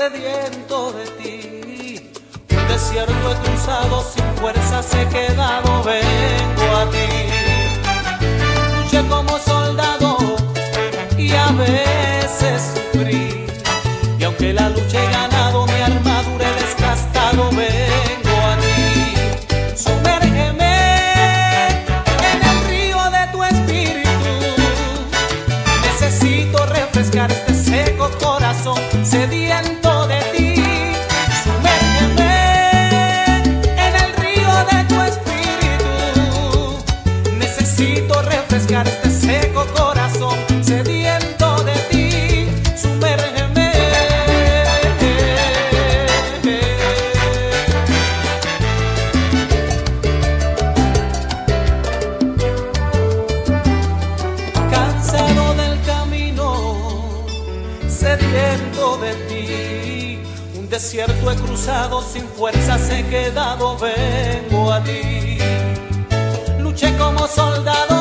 sediento de ti. Un desierto he cruzado, sin fuerzas he quedado, vengo a ti. Luché como soldado y a veces sufrí, y aunque la lucha he ganado, mi armadura he desgastado, vengo a ti. Sumérgeme en el río de tu espíritu, necesito refrescar este seco corazón sediento de ti. Sumérgeme en el río de tu espíritu, necesito refrescar este seco corazón sediento de ti. Sumérgeme. Cansado del camino, sediento de ti, un desierto he cruzado, sin fuerzas he quedado, vengo a ti. Luché como soldado